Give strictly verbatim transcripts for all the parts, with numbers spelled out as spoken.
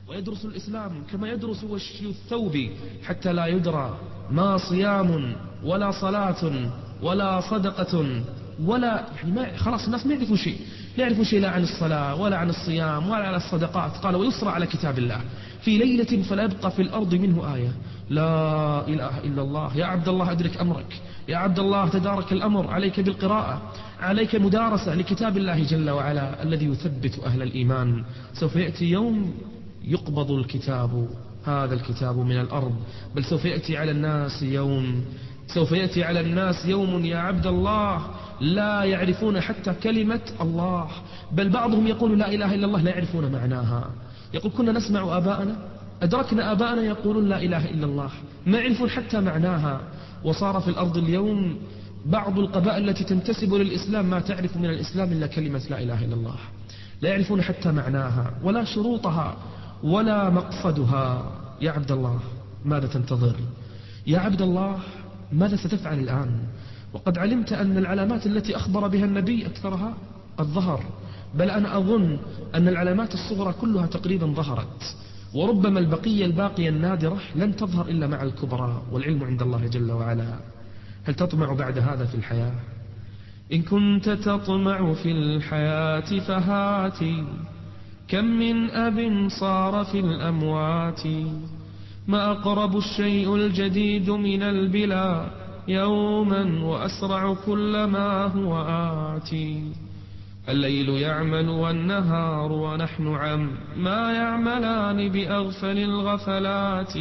ويدرس الإسلام كما يدرس وشي الثوب، حتى لا يدرى ما صيام ولا صلاة ولا صدقة ولا يعني ما خلاص الناس ما يعرفوا شيء، لا يعرفوا شيء لا عن الصلاة ولا عن الصيام ولا عن الصدقات. قال ويسرى على كتاب الله في ليلة فلا يبقى في الأرض منه آية. لا إله إلا الله. يا عبد الله أدرك أمرك، يا عبد الله تدارك الأمر، عليك بالقراءة، عليك مدارسة لكتاب الله جل وعلا الذي يثبت أهل الإيمان. سوف يأتي يوم يقبض الكتاب، هذا الكتاب من الأرض، بل سوف يأتي على الناس يوم سوف يأتي على الناس يوم يا عبد الله لا يعرفون حتى كلمة الله، بل بعضهم يقول لا إله إلا الله لا يعرفون معناها. يقول كنا نسمع آباءنا، أدركنا آباءنا يقولون لا إله إلا الله، ما يعرفون حتى معناها. وصار في الأرض اليوم بعض القبائل التي تنتسب للإسلام ما تعرف من الإسلام إلا كلمة لا إله إلا الله، لا يعرفون حتى معناها ولا شروطها ولا مقصدها. يا عبد الله ماذا تنتظر؟ يا عبد الله ماذا ستفعل الآن؟ وقد علمت أن العلامات التي أخبر بها النبي أكثرها قد ظهر، بل أنا أظن أن العلامات الصغرى كلها تقريبا ظهرت، وربما البقية الباقية النادرة لن تظهر إلا مع الكبرى، والعلم عند الله جل وعلا. هل تطمع بعد هذا في الحياة؟ إن كنت تطمع في الحياة فهاتي، كم من أب صار في الأموات، ما أقرب الشيء الجديد من البلا يوما، وأسرع كلما هو آتي. الليل يعمل والنهار ونحن عم ما يعملان بأغفل الغفلات.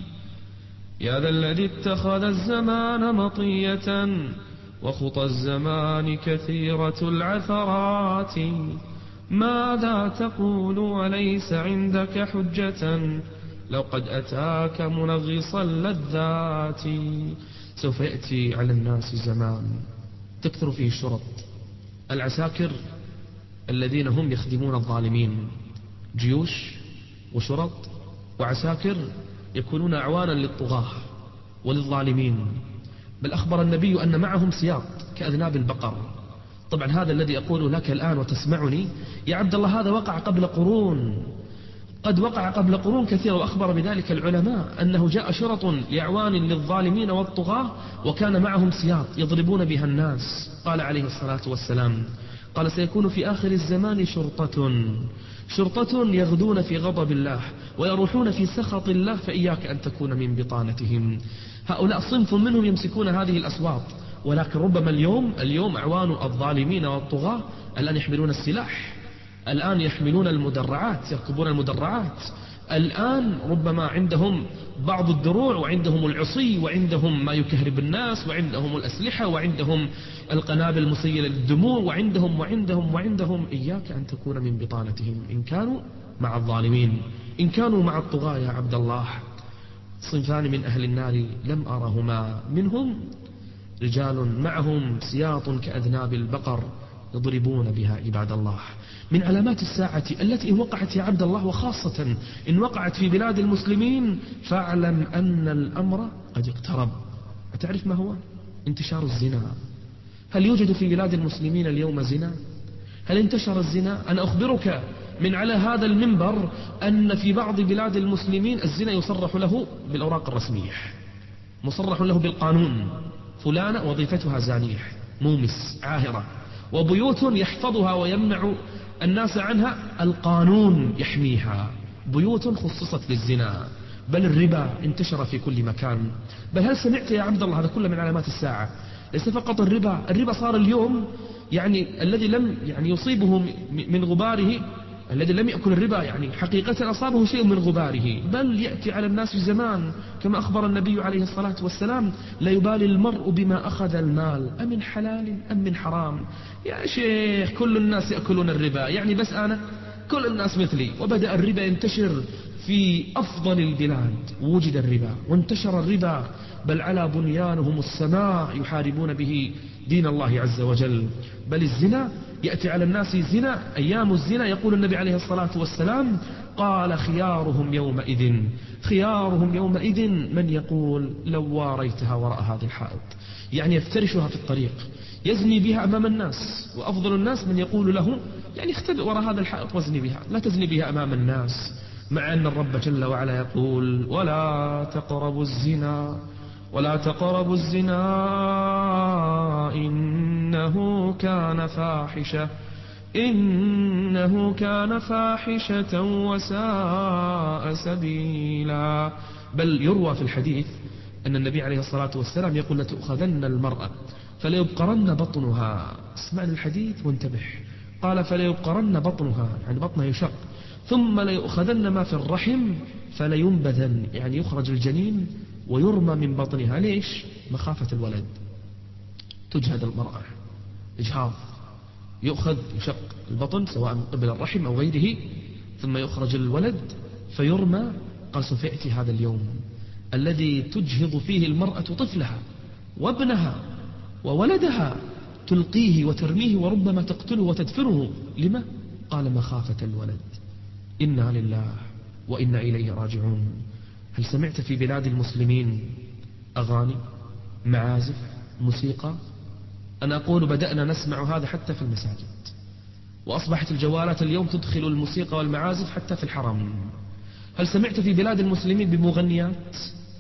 يا ذا الذي اتخذ الزمان مطية، وخطى الزمان كثيرة العثرات، ماذا تقول وليس عندك حجة، لو قد أتاك منغص اللذات. سوف يأتي على الناس زمان تكثر فيه الشرط، العساكر الذين هم يخدمون الظالمين، جيوش وشرط وعساكر يكونون أعوانا للطغاة وللظالمين. بل أخبر النبي أن معهم سياط كأذناب البقر. طبعا هذا الذي أقول لك الآن وتسمعني يا عبد الله هذا وقع قبل قرون، قد وقع قبل قرون كثيرة، وأخبر بذلك العلماء أنه جاء شرط لأعوان للظالمين والطغاة وكان معهم سياط يضربون بها الناس. قال عليه الصلاة والسلام قال سيكون في آخر الزمان شرطة شرطة يغدون في غضب الله ويروحون في سخط الله، فإياك أن تكون من بطانتهم. هؤلاء صنف منهم يمسكون هذه الأسواط، ولكن ربما اليوم اليوم أعوان الظالمين والطغاة الآن يحملون السلاح، الآن يحملون المدرعات، يركبون المدرعات، الآن ربما عندهم بعض الدروع وعندهم العصي وعندهم ما يكهرب الناس وعندهم الأسلحة وعندهم القنابل المسيلة للدموع وعندهم وعندهم وعندهم. إياك أن تكون من بطانتهم، إن كانوا مع الظالمين، إن كانوا مع الطغاة يا عبد الله. صنفان من أهل النار لم أرهما، منهم رجال معهم سياط كأذناب البقر يضربون بها عباد الله. من علامات الساعة التي إن وقعت يا عبد الله، وخاصة إن وقعت في بلاد المسلمين، فاعلم أن الأمر قد اقترب. أتعرف ما هو؟ انتشار الزنا. هل يوجد في بلاد المسلمين اليوم زنا؟ هل انتشر الزنا؟ أنا أخبرك من على هذا المنبر أن في بعض بلاد المسلمين الزنا يصرح له بالأوراق الرسمية، مصرح له بالقانون، فلانة وظيفتها زانية مومس عاهرة، وبيوت يحفظها ويمنع الناس عنها القانون يحميها، بيوت خصصت للزنا. بل الربا انتشر في كل مكان. بل هل سمعت يا عبد الله، هذا كله من علامات الساعة، ليس فقط الربا، الربا صار اليوم يعني الذي لم يعني يصيبه من غباره، الذي لم يأكل الربا يعني حقيقة أصابه شيء من غباره. بل يأتي على الناس زمان كما أخبر النبي عليه الصلاة والسلام لا يبالي المرء بما أخذ المال أمن حلال أم من حرام. يا شيخ كل الناس يأكلون الربا، يعني بس أنا كل الناس مثلي. وبدأ الربا ينتشر في أفضل البلاد، وجد الربا وانتشر الربا، بل على بنيانهم السماء يحاربون به دين الله عز وجل. بل الزنا يأتي على الناس زنا، أيام الزنا يقول النبي عليه الصلاة والسلام قال خيارهم يومئذ خيارهم يومئذ من يقول لو واريتها وراء هذه الحائط، يعني يفترشها في الطريق يزني بها أمام الناس، وأفضل الناس من يقول له يعني اختبئ وراء هذا الحائط وازني بها، لا تزني بها أمام الناس. مع أن الرب جل وعلا يقول ولا تقربوا الزنا ولا تقربوا الزنا إنه كان فاحشة إنه كان فاحشة وساء سبيلا. بل يروى في الحديث أن النبي عليه الصلاة والسلام يقول لتؤخذن المرأة فليبقرن بطنها. اسمعنا الحديث وانتبه. قال فليبقرن بطنها يعني بطنها يشق، ثم ليؤخذن ما في الرحم فلينبذن يعني يخرج الجنين ويرمى من بطنها. ليش؟ مخافة الولد. تجهد المرأة إجهاض، يؤخذ يشق البطن سواء من قبل الرحم أو غيره، ثم يخرج الولد فيرمى. قال سوف يأتي هذا اليوم الذي تجهض فيه المرأة طفلها وابنها وولدها، تلقيه وترميه وربما تقتله وتدفنه. لما؟ قال مخافة الولد. إنا لله وإنا إليه راجعون. هل سمعت في بلاد المسلمين أغاني، معازف، موسيقى؟ أنا أقول بدأنا نسمع هذا حتى في المساجد، وأصبحت الجوالات اليوم تدخل الموسيقى والمعازف حتى في الحرم. هل سمعت في بلاد المسلمين بمغنيات؟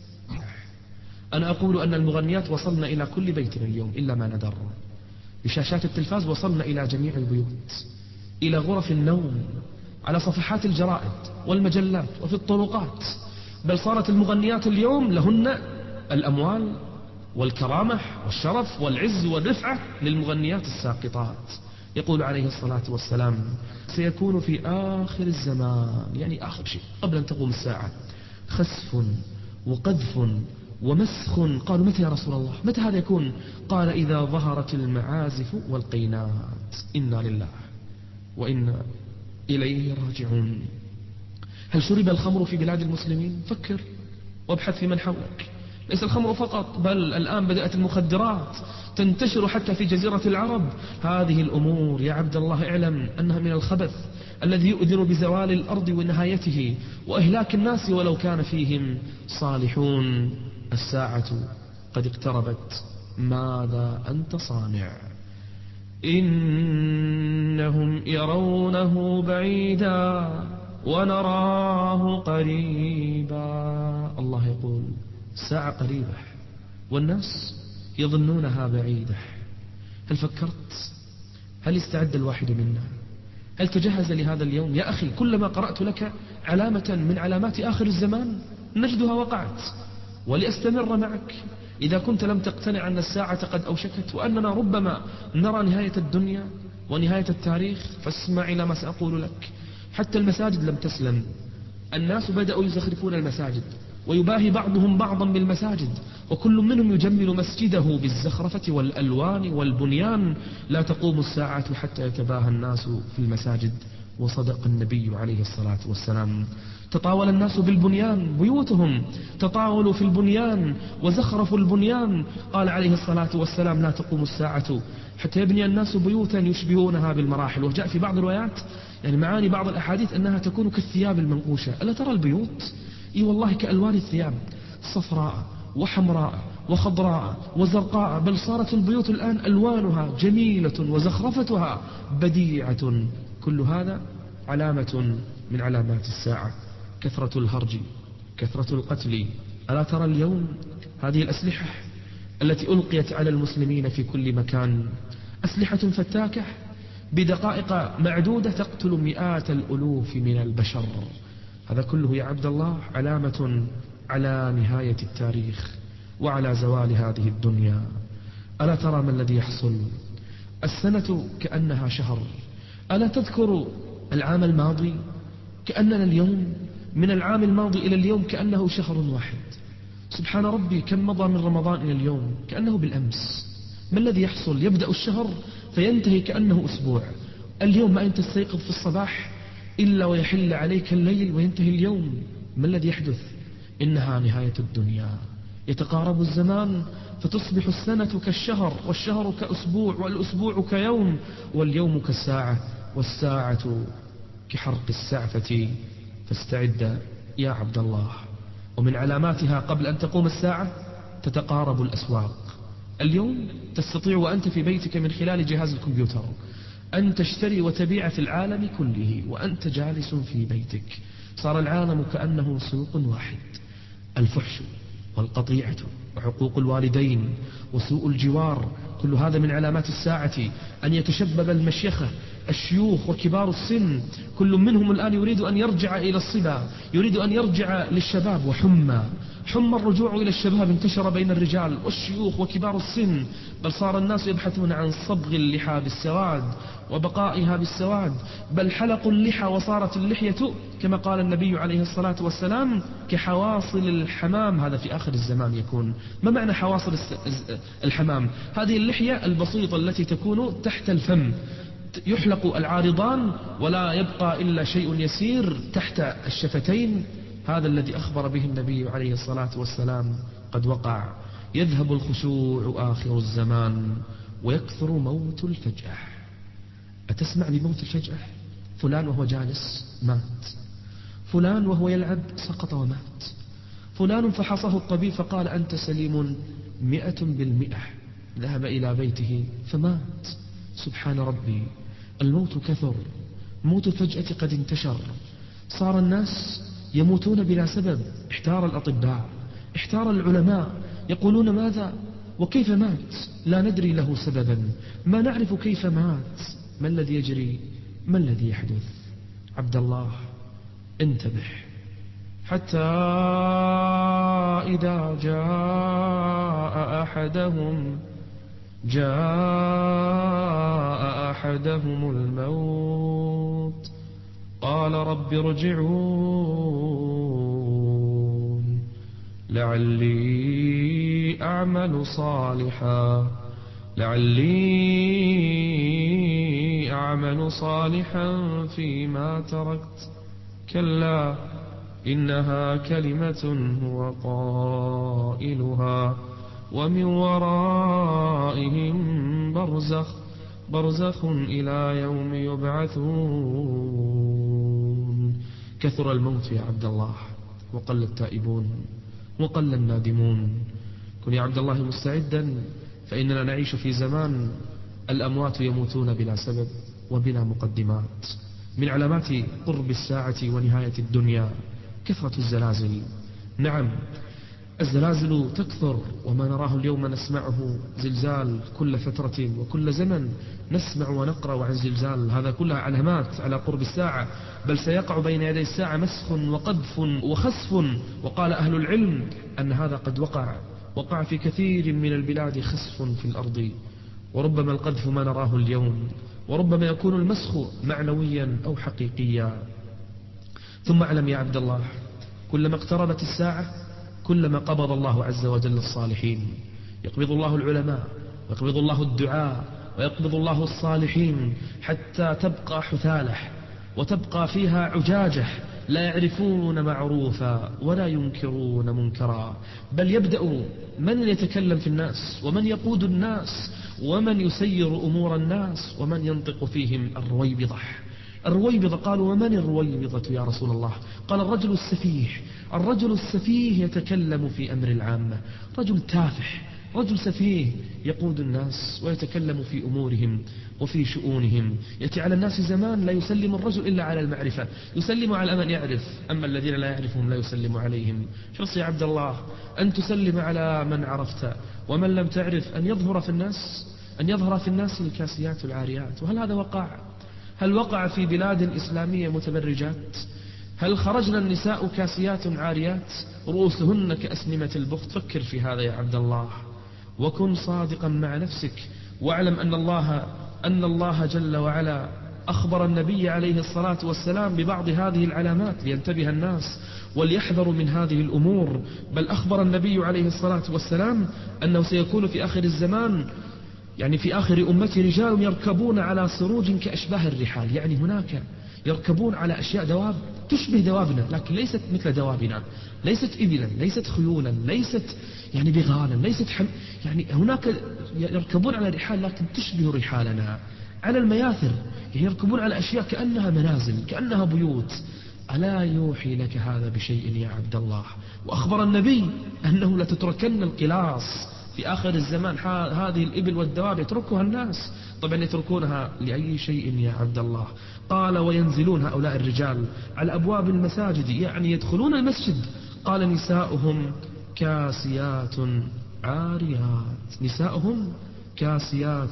أنا أقول أن المغنيات وصلنا إلى كل بيت اليوم إلا ما ندر. بشاشات التلفاز وصلنا إلى جميع البيوت، إلى غرف النوم، على صفحات الجرائد والمجلات وفي الطرقات. بل صارت المغنيات اليوم لهن الأموال والكرامة والشرف والعز والرفعة للمغنيات الساقطات. يقول عليه الصلاة والسلام سيكون في آخر الزمان يعني آخر شيء قبل أن تقوم الساعة خسف وقذف ومسخ. قالوا متى يا رسول الله؟ متى هذا يكون؟ قال إذا ظهرت المعازف والقينات. إنا لله وإنا إليه راجعون. هل شرب الخمر في بلاد المسلمين؟ فكر وابحث في من حولك. ليس الخمر فقط، بل الآن بدأت المخدرات تنتشر حتى في جزيرة العرب. هذه الأمور يا عبد الله اعلم أنها من الخبث الذي يؤذن بزوال الأرض ونهايته وإهلاك الناس ولو كان فيهم صالحون. الساعة قد اقتربت، ماذا أنت صانع؟ إنهم يرونه بعيدا ونراه قريبا. الله يقول الساعة قريبة والناس يظنونها بعيدة. هل فكرت؟ هل استعد الواحد منا؟ هل تجهز لهذا اليوم؟ يا أخي كلما قرأت لك علامة من علامات آخر الزمان نجدها وقعت. ولأستمر معك إذا كنت لم تقتنع أن الساعة قد أوشكت وأننا ربما نرى نهاية الدنيا ونهاية التاريخ، فاسمع إلى ما سأقول لك. حتى المساجد لم تسلم. الناس بدأوا يزخرفون المساجد ويباهي بعضهم بعضا بالمساجد، وكل منهم يجمل مسجده بالزخرفة والألوان والبنيان. لا تقوم الساعة حتى يتباهى الناس في المساجد. وصدق النبي عليه الصلاة والسلام. تطاول الناس بالبنيان، بيوتهم تطاولوا في البنيان وزخرفوا البنيان. قال عليه الصلاة والسلام لا تقوم الساعة حتى يبني الناس بيوتا يشبهونها بالمراحل. وجاء في بعض الروايات يعني معاني بعض الأحاديث أنها تكون كالثياب المنقوشة. ألا ترى البيوت؟ إي والله كألوان الثياب، صفراء وحمراء وخضراء وزرقاء. بل صارت البيوت الآن ألوانها جميلة وزخرفتها بديعة. كل هذا علامة من علامات الساعة. كثرة الهرج، كثرة القتل. ألا ترى اليوم هذه الأسلحة التي ألقيت على المسلمين في كل مكان؟ أسلحة فتاكة بدقائق معدودة تقتل مئات الألوف من البشر. هذا كله يا عبد الله علامة على نهاية التاريخ وعلى زوال هذه الدنيا. ألا ترى ما الذي يحصل؟ السنة كأنها شهر. ألا تذكر العام الماضي؟ كأننا اليوم من العام الماضي إلى اليوم كأنه شهر واحد. سبحان ربي كم مضى من رمضان إلى اليوم كأنه بالأمس. ما الذي يحصل؟ يبدأ الشهر فينتهي كأنه أسبوع. اليوم ما أنت تستيقظ في الصباح إلا ويحل عليك الليل وينتهي اليوم. ما الذي يحدث؟ إنها نهاية الدنيا. يتقارب الزمان فتصبح السنة كالشهر والشهر كأسبوع والأسبوع كيوم واليوم كالساعة والساعة كحرق السعفة. فاستعد يا عبد الله. ومن علاماتها قبل أن تقوم الساعة تتقارب الأسواق. اليوم تستطيع وأنت في بيتك من خلال جهاز الكمبيوتر أن تشتري وتبيع في العالم كله وأنت جالس في بيتك. صار العالم كأنه سوق واحد. الفحش والقطيعة وحقوق الوالدين وسوء الجوار، كل هذا من علامات الساعة. أن يتشبب المشيخة الشيوخ وكبار السن، كل منهم الآن يريد أن يرجع إلى الصبا، يريد أن يرجع للشباب. وحمى حمى الرجوع إلى الشباب انتشر بين الرجال والشيوخ وكبار السن، بل صار الناس يبحثون عن صبغ اللحى بالسواد وبقائها بالسواد، بل حلقوا اللحى وصارت اللحية كما قال النبي عليه الصلاة والسلام كحواصل الحمام. هذا في آخر الزمان يكون. ما معنى حواصل الحمام؟ هذه اللحية البسيطة التي تكون تحت الفم، يحلق العارضان ولا يبقى إلا شيء يسير تحت الشفتين. هذا الذي أخبر به النبي عليه الصلاة والسلام قد وقع. يذهب الخشوع آخر الزمان ويكثر موت الفجأة. أتسمع بموت الفجأة؟ فلان وهو جالس مات، فلان وهو يلعب سقط ومات، فلان فحصه الطبيب فقال أنت سليم مئة بالمئة، ذهب إلى بيته فمات. سبحان ربي، الموت كثر، موت الفجأة قد انتشر، صار الناس يموتون بلا سبب. احتار الأطباء، احتار العلماء، يقولون ماذا وكيف مات؟ لا ندري له سببا، ما نعرف كيف مات. ما الذي يجري؟ ما الذي يحدث؟ عبد الله انتبه، حتى إذا جاء أحدهم جاء أحدهم الموت قال رب ارجعون لعلي أعمل صالحا لعلي أعمل صالحا فيما تركت كلا إنها كلمة هو قائلها ومن ورائهم برزخ برزخ إلى يوم يبعثون. كثر الموت يا عبد الله، وقل التائبون وقل النادمون. كن يا عبد الله مستعدا، فإننا نعيش في زمان الأموات يموتون بلا سبب وبلا مقدمات. من علامات قرب الساعة ونهاية الدنيا كثرة الزلازل. نعم، الزلازل تكثر، وما نراه اليوم نسمعه زلزال كل فترة وكل زمن، نسمع ونقرأ عن زلزال. هذا كلها علامات على قرب الساعة، بل سيقع بين يدي الساعة مسخ وقذف وخسف. وقال أهل العلم أن هذا قد وقع وقع في كثير من البلاد خسف في الأرض، وربما القذف ما نراه اليوم، وربما يكون المسخ معنويا أو حقيقيا. ثم اعلم يا عبد الله، كلما اقتربت الساعة كلما قبض الله عز وجل الصالحين. يقبض الله العلماء، ويقبض الله الدعاء، ويقبض الله الصالحين، حتى تبقى حثالة وتبقى فيها عجاجة لا يعرفون معروفا ولا ينكرون منكرا، بل يبدأ من يتكلم في الناس ومن يقود الناس ومن يسير أمور الناس ومن ينطق فيهم الرويبضة. الرويبضة، قالوا ومن الرويبضة يا رسول الله؟ قال الرجل السفيه. الرجل السفيه يتكلم في أمر العامة، رجل تافه، رجل سفيه يقود الناس ويتكلم في أمورهم وفي شؤونهم. يأتي على الناس زمان لا يسلم الرجل إلا على المعرفة، يسلم على من يعرف، أما الذين لا يعرفهم لا يسلم عليهم. حرص يا عبد الله أن تسلم على من عرفت، ومن لم تعرف أن يظهر في الناس أن يظهر في الناس الكاسيات العاريات. وهل هذا وقع؟ هل وقع في بلاد إسلامية متبرجات؟ هل خرجنا النساء كاسيات عاريات رؤوسهن كأسنمة البخت؟ فكر في هذا يا عبد الله، وكن صادقا مع نفسك، واعلم أن الله أن الله جل وعلا أخبر النبي عليه الصلاة والسلام ببعض هذه العلامات لينتبه الناس وليحذروا من هذه الأمور. بل أخبر النبي عليه الصلاة والسلام أنه سيكون في آخر الزمان، يعني في آخر أمتي، رجال يركبون على سروج كأشباه الرحال. يعني هناك يركبون على أشياء دواب تشبه دوابنا، لكن ليست مثل دوابنا، ليست إبلا، ليست خيولا، ليست يعني بغالا، ليست حم... يعني هناك يركبون على رحال لكن تشبه رحالنا، على المياثر، يعني يركبون على أشياء كأنها منازل، كأنها بيوت. ألا يوحي لك هذا بشيء يا عبد الله؟ وأخبر النبي أنه لتتركن القلاص في آخر الزمان هذه الإبل والدواب يتركها الناس. طبعا يتركونها لأي شيء يا عبد الله؟ قال وينزلون هؤلاء الرجال على أبواب المساجد، يعني يدخلون المسجد. قال نساؤهم كاسيات عاريات، نساؤهم كاسيات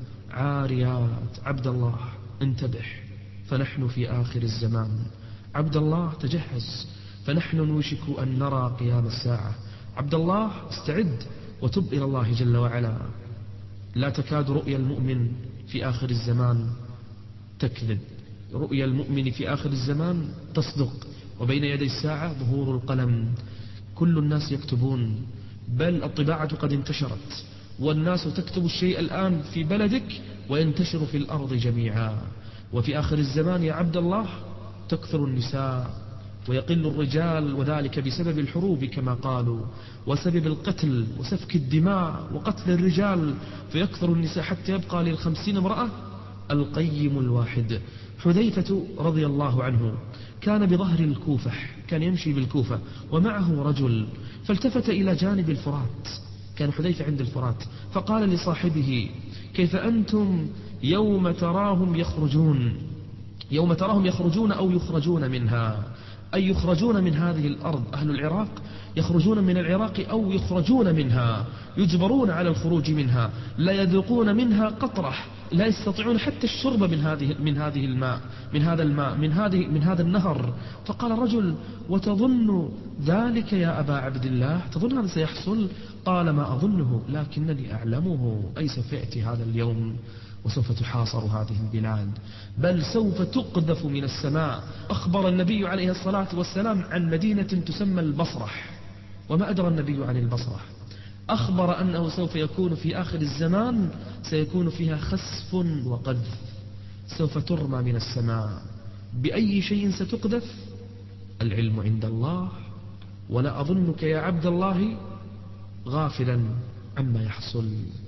عاريات. عبد الله انتبه، فنحن في آخر الزمان. عبد الله تجهز، فنحن نوشك أن نرى قيام الساعة. عبد الله استعد وتب إلى الله جل وعلا. لا تكاد رؤيا المؤمن في آخر الزمان تكذب، رؤيا المؤمن في آخر الزمان تصدق. وبين يدي الساعة ظهور القلم، كل الناس يكتبون، بل الطباعة قد انتشرت، والناس تكتب الشيء الآن في بلدك وينتشر في الأرض جميعا. وفي آخر الزمان يا عبد الله تكثر النساء ويقل الرجال، وذلك بسبب الحروب كما قالوا، وسبب القتل وسفك الدماء وقتل الرجال، فيكثر النساء حتى يبقى للخمسين امرأة القيم الواحد. حذيفة رضي الله عنه كان بظهر الكوفة، كان يمشي بالكوفة ومعه رجل، فالتفت إلى جانب الفرات، كان حذيفة عند الفرات، فقال لصاحبه كيف أنتم يوم تراهم يخرجون، يوم تراهم يخرجون أو يخرجون منها، أي يخرجون من هذه الأرض. أهل العراق يخرجون من العراق أو يخرجون منها، يجبرون على الخروج منها، لا يذوقون منها قطرة، لا يستطيعون حتى الشرب من هذه من هذه الماء من هذا الماء من هذه من هذا النهر. فقال رجل وتظن ذلك يا أبا عبد الله، تظن هذا سيحصل؟ قال ما أظنه لكنني أعلمه، أي سوف يأتي هذا اليوم وسوف تحاصر هذه البلاد، بل سوف تقذف من السماء. أخبر النبي عليه الصلاة والسلام عن مدينة تسمى البصرح، وما أدرى النبي عن البصرح؟ أخبر أنه سوف يكون في آخر الزمان سيكون فيها خسف وقذف، سوف ترمى من السماء. بأي شيء ستقذف؟ العلم عند الله، ولا أظنك يا عبد الله غافلا عما يحصل.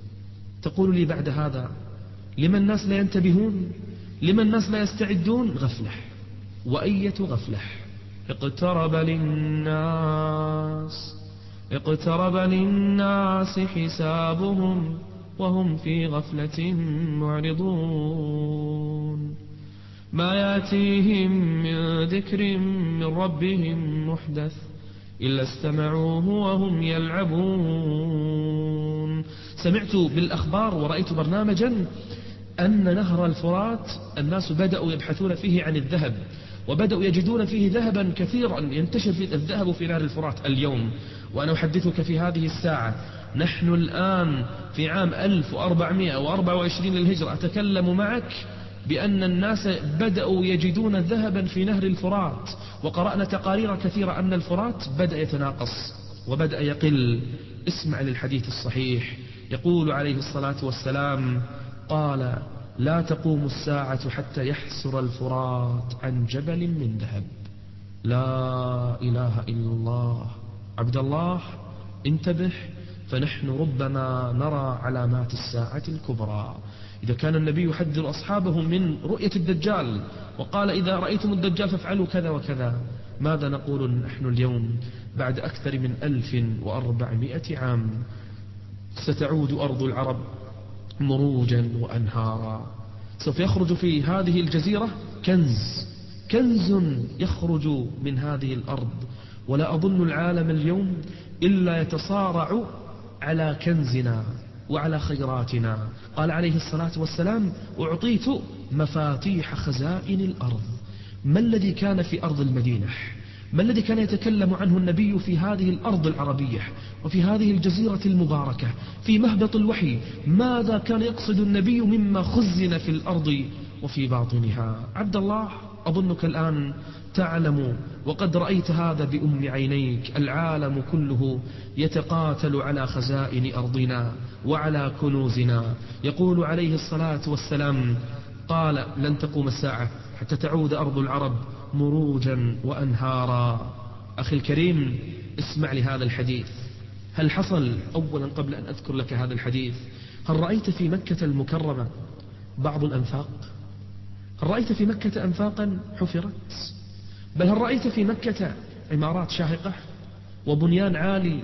تقول لي بعد هذا لما الناس لا ينتبهون، لما الناس لا يستعدون؟ غفلح، وأية غفلح. اقترب للناس اقترب للناس حسابهم وهم في غفلة معرضون، ما يأتيهم من ذكر من ربهم محدث إلا استمعوه وهم يلعبون. سمعت بالأخبار ورأيت برنامجا أن نهر الفرات الناس بدأوا يبحثون فيه عن الذهب، وبدأوا يجدون فيه ذهبا كثيرا، ينتشر فيه الذهب في نهر الفرات اليوم. وأنا أحدثك في هذه الساعة نحن الآن في عام ألف وأربعمائة وأربعة وعشرين للهجرة، أتكلم معك بأن الناس بدأوا يجدون ذهبا في نهر الفرات، وقرأنا تقارير كثيرة أن الفرات بدأ يتناقص وبدأ يقل. اسمع للحديث الصحيح، يقول عليه الصلاة والسلام قال لا تقوم الساعة حتى يحسر الفرات عن جبل من ذهب. لا إله إلا الله. عبد الله انتبه، فنحن ربما نرى علامات الساعة الكبرى. إذا كان النبي يحذر أصحابه من رؤية الدجال وقال إذا رأيتم الدجال فافعلوا كذا وكذا، ماذا نقول نحن اليوم بعد أكثر من ألف وأربعمائة عام؟ ستعود أرض العرب مروجا وأنهارا، سوف يخرج في هذه الجزيرة كنز، كنز يخرج من هذه الأرض، ولا أظن العالم اليوم إلا يتصارع على كنزنا وعلى خيراتنا. قال عليه الصلاة والسلام أعطيت مفاتيح خزائن الأرض. ما الذي كان في أرض المدينة؟ ما الذي كان يتكلم عنه النبي في هذه الأرض العربية وفي هذه الجزيرة المباركة في مهبط الوحي؟ ماذا كان يقصد النبي مما خزن في الأرض وفي باطنها؟ عبد الله أظنك الآن تعلم وقد رأيت هذا بأم عينيك، العالم كله يتقاتل على خزائن أرضنا وعلى كنوزنا. يقول عليه الصلاة والسلام قال لن تقوم الساعة حتى تعود أرض العرب مروجا وأنهارا. أخي الكريم اسمع لهذا الحديث. هل حصل؟ أولا قبل أن أذكر لك هذا الحديث، هل رأيت في مكة المكرمة بعض الأنفاق؟ هل رأيت في مكة أنفاقا حفرت؟ بل هل رأيت في مكة عمارات شاهقة وبنيان عالي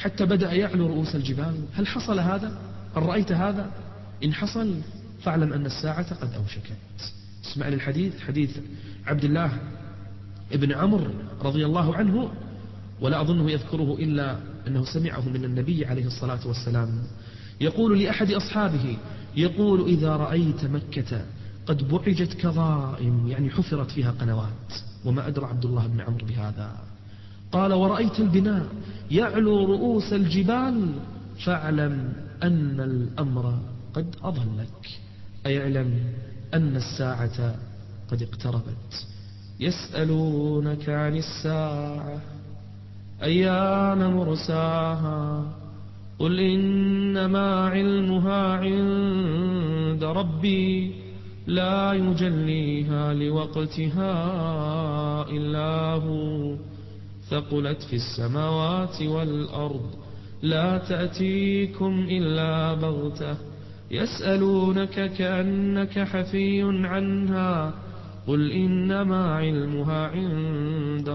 حتى بدأ يعلو رؤوس الجبال. هل حصل هذا؟ هل رأيت هذا؟ إن حصل فاعلم أن الساعة قد أوشكت. اسمع للحديث، حديث عبد الله ابن عمرو رضي الله عنه، ولا أظنه يذكره إلا أنه سمعه من النبي عليه الصلاة والسلام، يقول لأحد أصحابه، يقول: إذا رأيت مكة قد بعجت كظائم، يعني حفرت فيها قنوات. وما أدرى عبد الله بن عمرو بهذا. قال: ورأيت البناء يعلو رؤوس الجبال فاعلم أن الأمر قد أضلك، أي اعلم أن الساعة قد اقتربت. يسألونك عن الساعة أيان مرساها قل إنما علمها عند ربي لا يجليها لوقتها إلا هو ثقلت في السماوات والأرض لا تأتيكم إلا بغتة يسألونك كأنك حفي عنها قل إنما علمها عند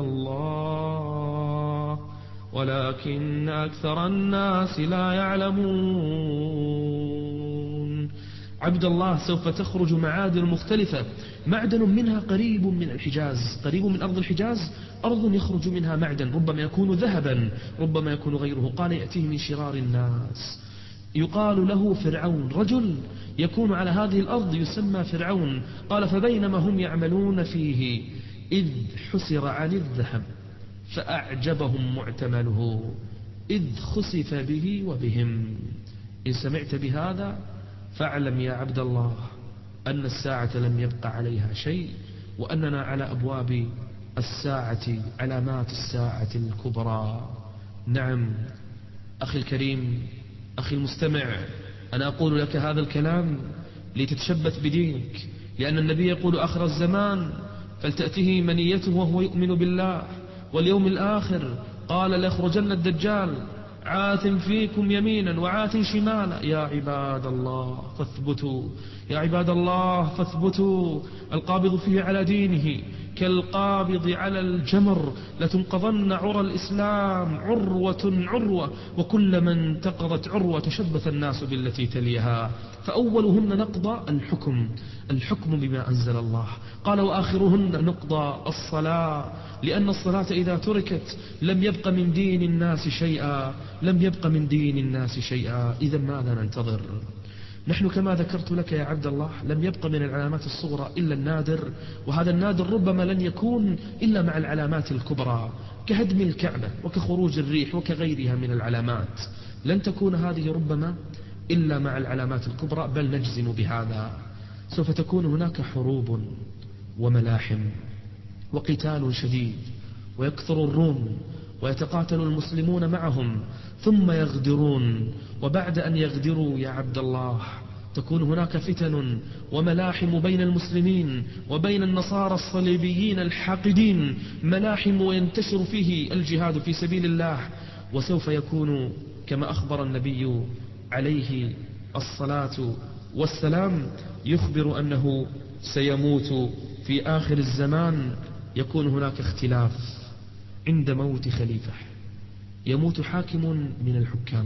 الله ولكن أكثر الناس لا يعلمون. عبد الله، سوف تخرج معادن مختلفة، معدن منها قريب من الحجاز، قريب من أرض الحجاز، أرض يخرج منها معدن ربما يكون ذهبا ربما يكون غيره. قال: يأتيه من شرار الناس يقال له فرعون، رجل يكون على هذه الأرض يسمى فرعون. قال: فبينما هم يعملون فيه إذ حسر عن الذهب فأعجبهم معتمله إذ خسف به وبهم. إن سمعت بهذا فاعلم يا عبد الله أن الساعة لم يبقى عليها شيء، وأننا على أبواب الساعة، علامات الساعة الكبرى. نعم أخي الكريم، أخي المستمع، أنا أقول لك هذا الكلام لتتشبث بدينك، لأن النبي يقول: آخر الزمان فلتأته منيته وهو يؤمن بالله واليوم الآخر. قال: ليخرجن الدجال عاث فيكم يمينا وعاث شمالا. يا عباد الله فاثبتوا، يا عباد الله فاثبتوا. القابض فيه على دينه كالقابض على الجمر، لتنقضن عرى الإسلام عروة عروة، وكلما انتقضت عروة تشبث الناس بالتي تليها، فأولهن نقضى الحكم، الحكم بما أنزل الله. قال: وآخرهن نقضى الصلاة، لأن الصلاة إذا تركت لم يبق من دين الناس شيئا، لم يبق من دين الناس شيئا. إذا ماذا ننتظر؟ نحن كما ذكرت لك يا عبد الله لم يبق من العلامات الصغرى إلا النادر، وهذا النادر ربما لن يكون إلا مع العلامات الكبرى كهدم الكعبة وكخروج الريح وكغيرها من العلامات. لن تكون هذه ربما إلا مع العلامات الكبرى، بل نجزم بهذا. سوف تكون هناك حروب وملاحم وقتال شديد، ويكثر الروم ويتقاتل المسلمون معهم ثم يغدرون، وبعد أن يغدروا يا عبد الله تكون هناك فتن وملاحم بين المسلمين وبين النصارى الصليبيين الحاقدين، ملاحم وينتشر فيه الجهاد في سبيل الله. وسوف يكون كما أخبر النبي عليه الصلاة والسلام، يخبر أنه سيموت في آخر الزمان، يكون هناك اختلاف عند موت خليفة، يموت حاكم من الحكام،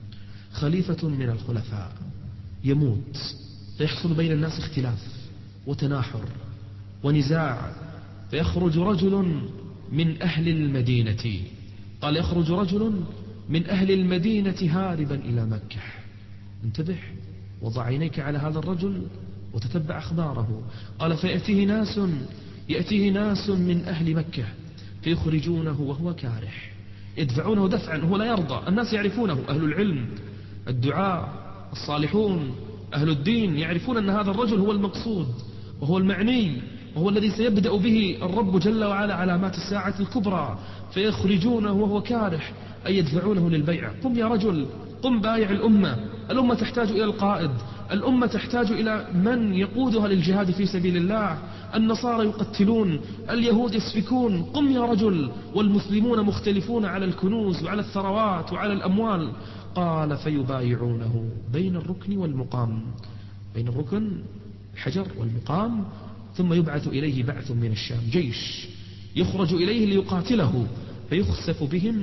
خليفة من الخلفاء يموت، فيحصل بين الناس اختلاف وتناحر ونزاع، فيخرج رجل من أهل المدينة. قال: يخرج رجل من أهل المدينة هاربا إلى مكة. انتبه، وضع عينيك على هذا الرجل وتتبع أخباره. قال: فيأتيه ناس يأتيه ناس من أهل مكة فيخرجونه وهو كارح، يدفعونه دفعا، هو لا يرضى. الناس يعرفونه، أهل العلم، الدعاء، الصالحون، أهل الدين، يعرفون أن هذا الرجل هو المقصود وهو المعني وهو الذي سيبدأ به الرب جل وعلا علامات الساعة الكبرى، فيخرجونه وهو كارح، أي يدفعونه للبيع. قم يا رجل، قم بايع الأمة. الأمة تحتاج إلى القائد، الأمة تحتاج إلى من يقودها للجهاد في سبيل الله. النصارى يقتلون، اليهود يسفكون، قم يا رجل. والمسلمون مختلفون على الكنوز وعلى الثروات وعلى الأموال. قال: فيبايعونه بين الركن والمقام، بين الركن الحجر والمقام، ثم يبعث إليه بعث من الشام، جيش يخرج إليه ليقاتله، فيخسف بهم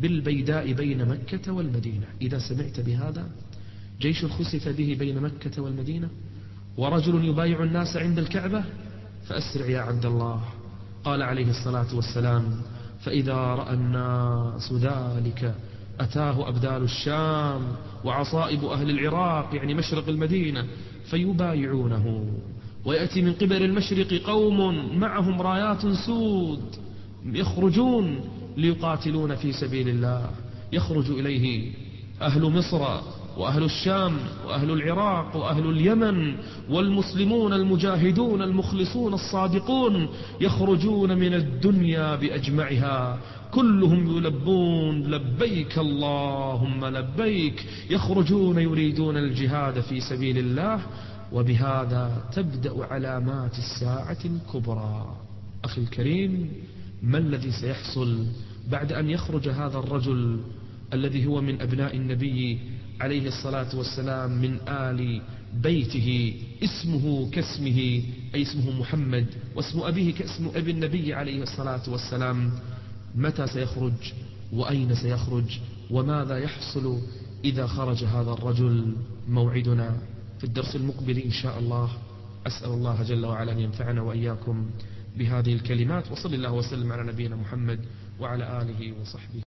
بالبيداء بين مكة والمدينة. إذا سمعت بهذا، جيش خسف به بين مكة والمدينة، ورجل يبايع الناس عند الكعبة، فأسرع يا عبد الله. قال عليه الصلاة والسلام: فإذا رأى الناس ذلك أتاه أبدال الشام وعصائب أهل العراق، يعني مشرق المدينة، فيبايعونه. ويأتي من قبل المشرق قوم معهم رايات سود يخرجون ليقاتلون في سبيل الله، يخرج إليه أهل مصر وأهل الشام وأهل العراق وأهل اليمن والمسلمون المجاهدون المخلصون الصادقون، يخرجون من الدنيا بأجمعها، كلهم يلبون لبيك اللهم لبيك، يخرجون يريدون الجهاد في سبيل الله. وبهذا تبدأ علامات الساعة الكبرى. أخي الكريم، ما الذي سيحصل بعد أن يخرج هذا الرجل الذي هو من أبناء النبي عليه الصلاة والسلام من آل بيته، اسمه كاسمه، أي اسمه محمد، واسم أبيه كاسم أبي النبي عليه الصلاة والسلام؟ متى سيخرج؟ وأين سيخرج؟ وماذا يحصل إذا خرج هذا الرجل؟ موعدنا في الدرس المقبل إن شاء الله. أسأل الله جل وعلا أن ينفعنا وإياكم بهذه الكلمات، وصل الله وسلم على نبينا محمد وعلى آله وصحبه.